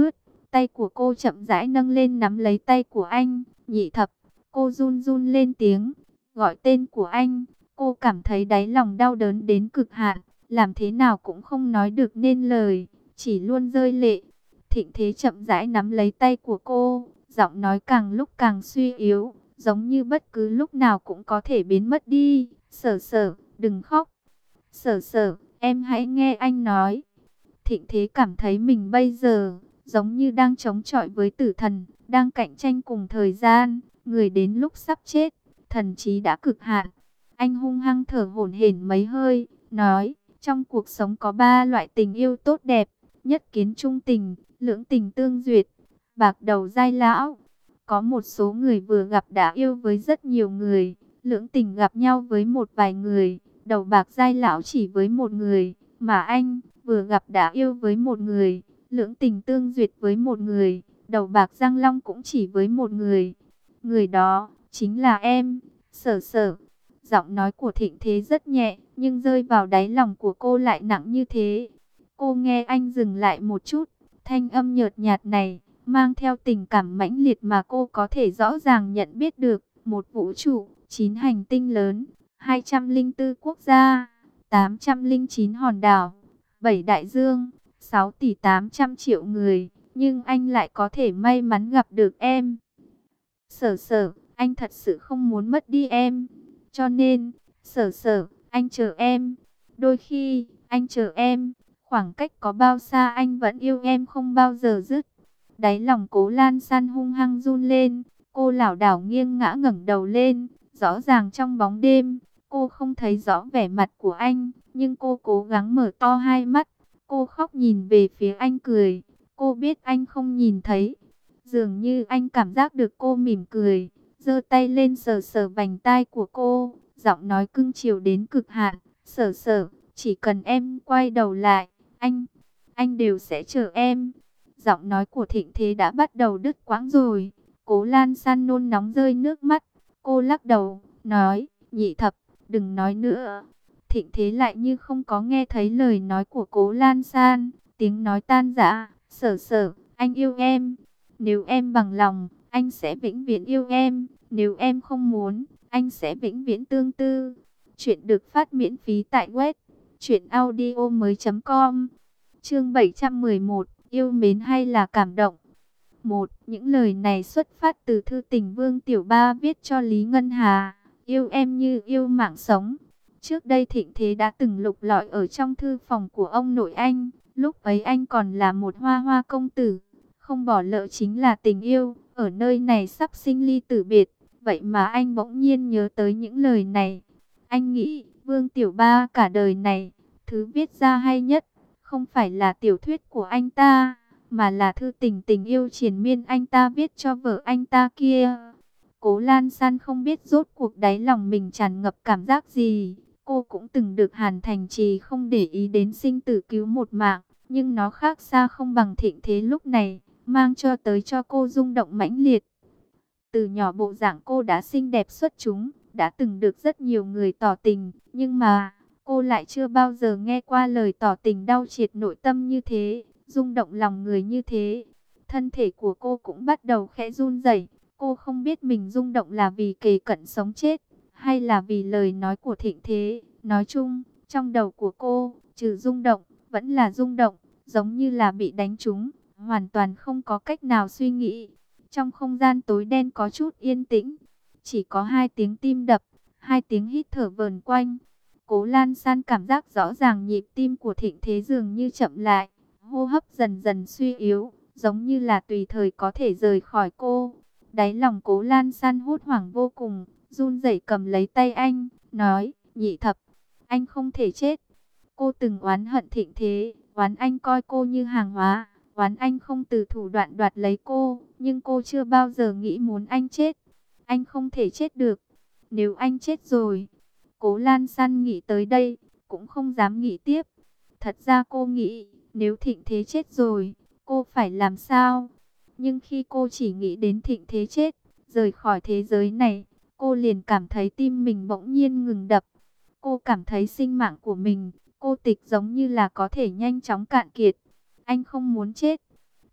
tay của cô chậm rãi nâng lên nắm lấy tay của anh. Nhị thập, cô run run lên tiếng, gọi tên của anh. Cô cảm thấy đáy lòng đau đớn đến cực hạn, làm thế nào cũng không nói được nên lời, chỉ luôn rơi lệ. Thịnh Thế chậm rãi nắm lấy tay của cô, giọng nói càng lúc càng suy yếu, giống như bất cứ lúc nào cũng có thể biến mất đi. Sở Sở, đừng khóc. Sở Sở, em hãy nghe anh nói. Thịnh Thế cảm thấy mình bây giờ giống như đang chống chọi với tử thần, đang cạnh tranh cùng thời gian, người đến lúc sắp chết, thần trí đã cực hạn. Anh hung hăng thở hổn hển mấy hơi, nói, trong cuộc sống có ba loại tình yêu tốt đẹp: nhất kiến trung tình, lưỡng tình tương duyệt, bạc đầu giai lão. Có một số người vừa gặp đã yêu với rất nhiều người, lưỡng tình gặp nhau với một vài người, đầu bạc giai lão chỉ với một người. Mà anh vừa gặp đã yêu với một người, lưỡng tình tương duyệt với một người, đầu bạc răng long cũng chỉ với một người. Người đó chính là em, Sở Sở. Giọng nói của Thịnh Thế rất nhẹ, nhưng rơi vào đáy lòng của cô lại nặng như thế. Cô nghe anh dừng lại một chút, thanh âm nhợt nhạt này mang theo tình cảm mãnh liệt mà cô có thể rõ ràng nhận biết được. Một vũ trụ, chín hành tinh lớn, hai trăm lẻ bốn quốc gia, tám trăm lẻ chín hòn đảo, bảy đại dương, sáu tỷ tám trăm triệu người, nhưng anh lại có thể may mắn gặp được em. Sở Sở, anh thật sự không muốn mất đi em. Cho nên, Sở Sở, anh chờ em. Đôi khi, anh chờ em, khoảng cách có bao xa anh vẫn yêu em không bao giờ dứt. Đáy lòng Cố Lan San hung hăng run lên, cô lảo đảo nghiêng ngã ngẩng đầu lên, rõ ràng trong bóng đêm, cô không thấy rõ vẻ mặt của anh, nhưng cô cố gắng mở to hai mắt, cô khóc nhìn về phía anh cười, cô biết anh không nhìn thấy. Dường như anh cảm giác được cô mỉm cười, giơ tay lên sờ sờ vành tai của cô, giọng nói cưng chiều đến cực hạn, Sở Sở, chỉ cần em quay đầu lại, anh, anh đều sẽ chờ em. Giọng nói của Thịnh Thế đã bắt đầu đứt quãng rồi. Cố Lan San nôn nóng rơi nước mắt. Cô lắc đầu, nói, Nhị thập, đừng nói nữa. Thịnh Thế lại như không có nghe thấy lời nói của Cố Lan San. Tiếng nói tan rã, Sở Sở, anh yêu em. Nếu em bằng lòng, anh sẽ vĩnh viễn yêu em. Nếu em không muốn, anh sẽ vĩnh viễn tương tư. Chuyện được phát miễn phí tại web truyện audio mới chấm com. Chương bảy trăm mười một, yêu mến hay là cảm động? Một, những lời này xuất phát từ thư tình Vương Tiểu Ba viết cho Lý Ngân Hà. Yêu em như yêu mạng sống. Trước đây Thịnh Thế đã từng lục lọi ở trong thư phòng của ông nội anh. Lúc ấy anh còn là một hoa hoa công tử. Không bỏ lỡ chính là tình yêu. Ở nơi này sắp sinh ly tử biệt. Vậy mà anh bỗng nhiên nhớ tới những lời này. Anh nghĩ Vương Tiểu Ba cả đời này, thứ viết ra hay nhất không phải là tiểu thuyết của anh ta, mà là thư tình tình yêu triền miên anh ta viết cho vợ anh ta kia. Cố Lan San không biết rốt cuộc đáy lòng mình tràn ngập cảm giác gì. Cô cũng từng được Hàn Thành Trì không để ý đến sinh tử cứu một mạng, nhưng nó khác xa không bằng Thịnh Thế lúc này, mang cho tới cho cô rung động mãnh liệt. Từ nhỏ bộ dạng cô đã xinh đẹp xuất chúng, đã từng được rất nhiều người tỏ tình, nhưng mà cô lại chưa bao giờ nghe qua lời tỏ tình đau triệt nội tâm như thế, rung động lòng người như thế. Thân thể của cô cũng bắt đầu khẽ run rẩy. Cô không biết mình rung động là vì kề cận sống chết, hay là vì lời nói của Thịnh Thế. Nói chung, trong đầu của cô, trừ rung động, vẫn là rung động, giống như là bị đánh trúng, hoàn toàn không có cách nào suy nghĩ. Trong không gian tối đen có chút yên tĩnh, chỉ có hai tiếng tim đập, hai tiếng hít thở vờn quanh. Cố Lan San cảm giác rõ ràng nhịp tim của Thịnh Thế dường như chậm lại, hô hấp dần dần suy yếu, giống như là tùy thời có thể rời khỏi cô. Đáy lòng Cố Lan San hốt hoảng vô cùng, run rẩy cầm lấy tay anh, nói, Nhị thập, anh không thể chết. Cô từng oán hận Thịnh Thế, oán anh coi cô như hàng hóa, oán anh không từ thủ đoạn đoạt lấy cô, nhưng cô chưa bao giờ nghĩ muốn anh chết. Anh không thể chết được. Nếu anh chết rồi, Cố Lan San nghĩ tới đây, cũng không dám nghĩ tiếp. Thật ra cô nghĩ, nếu Thịnh Thế chết rồi, cô phải làm sao? Nhưng khi cô chỉ nghĩ đến Thịnh Thế chết, rời khỏi thế giới này, cô liền cảm thấy tim mình bỗng nhiên ngừng đập. Cô cảm thấy sinh mạng của mình, cô tịch giống như là có thể nhanh chóng cạn kiệt. Anh không muốn chết.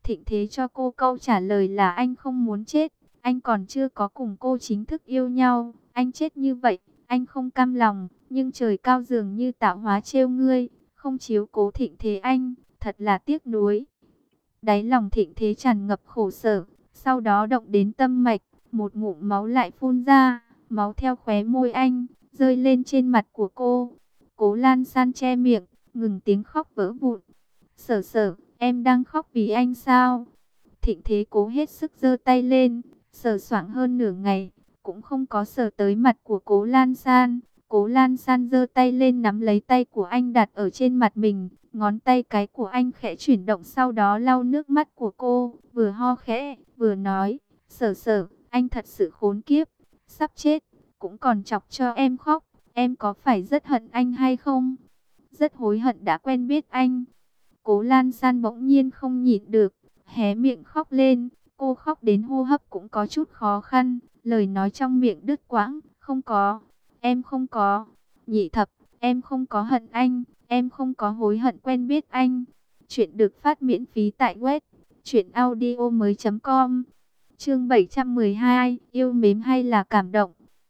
Thịnh Thế cho cô câu trả lời là anh không muốn chết. Anh còn chưa có cùng cô chính thức yêu nhau. Anh chết như vậy, anh không cam lòng. Nhưng trời cao dường như tạo hóa trêu ngươi, không chiếu cố Thịnh Thế anh, thật là tiếc nuối. Đáy lòng Thịnh Thế tràn ngập khổ sở, sau đó động đến tâm mạch, một ngụm máu lại phun ra, máu theo khóe môi anh, rơi lên trên mặt của cô. Cố Lan San che miệng, ngừng tiếng khóc vỡ vụn. Sở sở, em đang khóc vì anh sao? Thịnh Thế cố hết sức giơ tay lên, sờ soạng hơn nửa ngày, cũng không có sờ tới mặt của Cố Lan San. Cố Lan San giơ tay lên nắm lấy tay của anh đặt ở trên mặt mình, ngón tay cái của anh khẽ chuyển động, sau đó lau nước mắt của cô, vừa ho khẽ, vừa nói, sở sở, anh thật sự khốn kiếp, sắp chết, cũng còn chọc cho em khóc, em có phải rất hận anh hay không? Rất hối hận đã quen biết anh. Cố Lan San bỗng nhiên không nhịn được, hé miệng khóc lên, cô khóc đến hô hấp cũng có chút khó khăn, lời nói trong miệng đứt quãng, không có. Em không có, Nhị Thập, em không có hận anh, em không có hối hận quen biết anh. Chuyện được phát miễn phí tại web truyện audio mới chấm com. Chương bảy trăm mười hai, yêu mến hay là cảm động?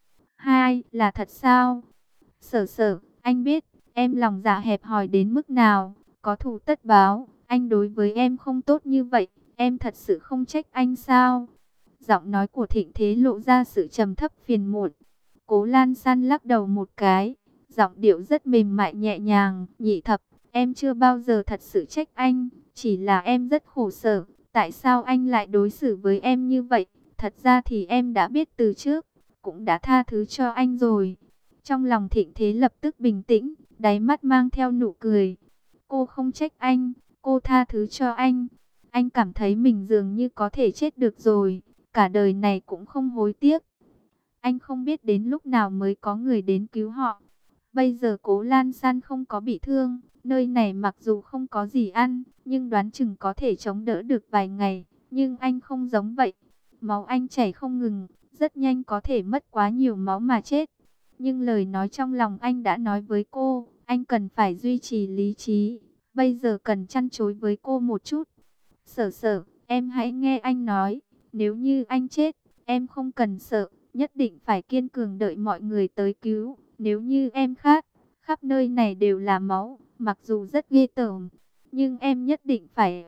Hai, là thật sao? Sở sở, anh biết, em lòng dạ hẹp hòi đến mức nào, có thù tất báo, anh đối với em không tốt như vậy, em thật sự không trách anh sao? Giọng nói của Thịnh Thế lộ ra sự trầm thấp phiền muộn. Cố Lan San lắc đầu một cái, giọng điệu rất mềm mại nhẹ nhàng, Nhị Thập, em chưa bao giờ thật sự trách anh, chỉ là em rất khổ sở, tại sao anh lại đối xử với em như vậy, thật ra thì em đã biết từ trước, cũng đã tha thứ cho anh rồi. Trong lòng Thịnh Thế lập tức bình tĩnh, đáy mắt mang theo nụ cười. Cô không trách anh, cô tha thứ cho anh. Anh cảm thấy mình dường như có thể chết được rồi, cả đời này cũng không hối tiếc. Anh không biết đến lúc nào mới có người đến cứu họ. Bây giờ Cố Lan San không có bị thương, nơi này mặc dù không có gì ăn, nhưng đoán chừng có thể chống đỡ được vài ngày. Nhưng anh không giống vậy. Máu anh chảy không ngừng, rất nhanh có thể mất quá nhiều máu mà chết. Nhưng lời nói trong lòng anh đã nói với cô, anh cần phải duy trì lý trí. Bây giờ cần chăn chối với cô một chút. Sở sở, em hãy nghe anh nói, nếu như anh chết, em không cần sợ. Nhất định phải kiên cường đợi mọi người tới cứu. Nếu như em khát, khắp nơi này đều là máu, mặc dù rất ghê tởm, nhưng em nhất định phải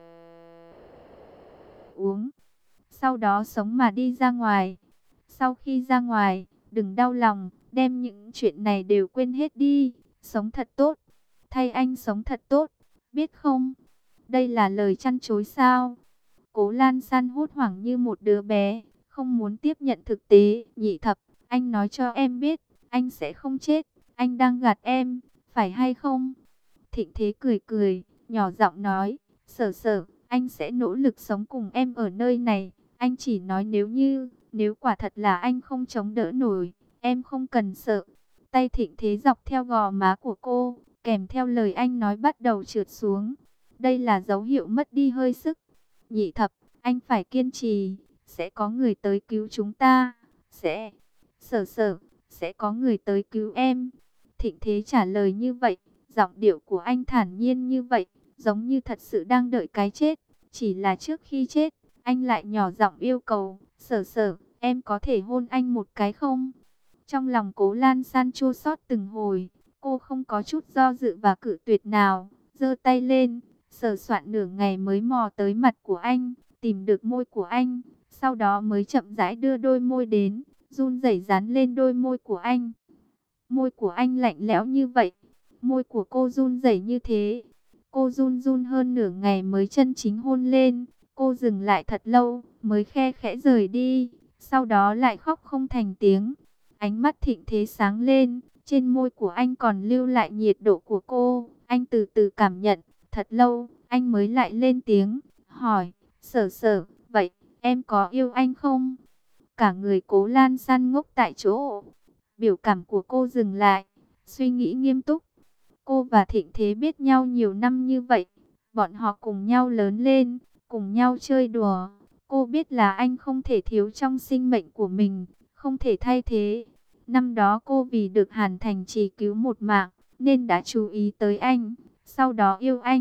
uống. Sau đó sống mà đi ra ngoài. Sau khi ra ngoài, đừng đau lòng, đem những chuyện này đều quên hết đi. Sống thật tốt, thay anh sống thật tốt, biết không? Đây là lời chăn chối sao? Cố Lan San hốt hoảng như một đứa bé, không muốn tiếp nhận thực tế. Nhị Thập, anh nói cho em biết, anh sẽ không chết, anh đang gạt em, phải hay không? Thịnh Thế cười cười, nhỏ giọng nói, sở sở, anh sẽ nỗ lực sống cùng em ở nơi này. Anh chỉ nói nếu như, nếu quả thật là anh không chống đỡ nổi, em không cần sợ. Tay Thịnh Thế dọc theo gò má của cô, kèm theo lời anh nói bắt đầu trượt xuống. Đây là dấu hiệu mất đi hơi sức. Nhị Thập, anh phải kiên trì, sẽ có người tới cứu chúng ta. Sẽ, sở sở, sẽ có người tới cứu em. Thịnh Thế trả lời như vậy, giọng điệu của anh thản nhiên như vậy, giống như thật sự đang đợi cái chết. Chỉ là trước khi chết, anh lại nhỏ giọng yêu cầu, sở sở, em có thể hôn anh một cái không? Trong lòng Cố Lan San chua xót từng hồi, cô không có chút do dự và cự tuyệt nào, giơ tay lên, sờ soạn nửa ngày mới mò tới mặt của anh, tìm được môi của anh, sau đó mới chậm rãi đưa đôi môi đến, run rẩy dán lên đôi môi của anh. Môi của anh lạnh lẽo như vậy, môi của cô run rẩy như thế. Cô run run hơn nửa ngày mới chân chính hôn lên, cô dừng lại thật lâu, mới khe khẽ rời đi, sau đó lại khóc không thành tiếng. Ánh mắt Thịnh Thế sáng lên, trên môi của anh còn lưu lại nhiệt độ của cô, anh từ từ cảm nhận, thật lâu, anh mới lại lên tiếng, hỏi, sở sở, vậy, em có yêu anh không? Cả người Cố Lan San ngốc tại chỗ, biểu cảm của cô dừng lại, suy nghĩ nghiêm túc. Cô và Thịnh Thế biết nhau nhiều năm như vậy, bọn họ cùng nhau lớn lên, cùng nhau chơi đùa. Cô biết là anh không thể thiếu trong sinh mệnh của mình, không thể thay thế. Năm đó cô vì được Hàn Thành Trì cứu một mạng, nên đã chú ý tới anh, sau đó yêu anh.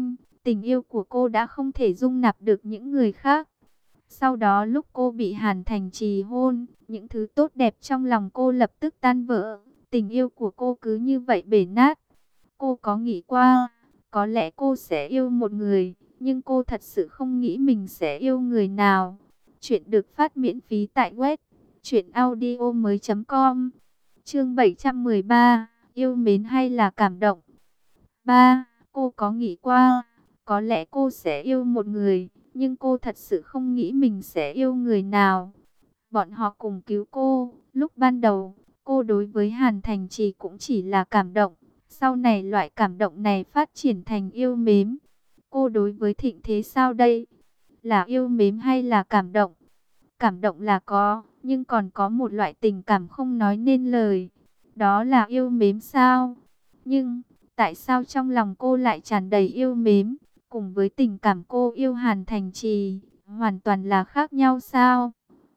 Tình yêu của cô đã không thể dung nạp được những người khác. Sau đó lúc cô bị Hàn Thành Trì hôn, những thứ tốt đẹp trong lòng cô lập tức tan vỡ. Tình yêu của cô cứ như vậy bể nát. Cô có nghĩ qua, có lẽ cô sẽ yêu một người, nhưng cô thật sự không nghĩ mình sẽ yêu người nào. Chuyện được phát miễn phí tại web truyện audio mới chấm com. Chương bảy trăm mười ba, yêu mến hay là cảm động? ba. Cô có nghĩ qua, có lẽ cô sẽ yêu một người, nhưng cô thật sự không nghĩ mình sẽ yêu người nào. Bọn họ cùng cứu cô, lúc ban đầu, cô đối với Hàn Thành Trì cũng chỉ là cảm động. Sau này loại cảm động này phát triển thành yêu mến. Cô đối với Thịnh Thế sao đây? Là yêu mến hay là cảm động? Cảm động là có, nhưng còn có một loại tình cảm không nói nên lời. Đó là yêu mến sao? Nhưng, tại sao trong lòng cô lại tràn đầy yêu mến? Cùng với tình cảm cô yêu Hàn Thành Trì, hoàn toàn là khác nhau sao?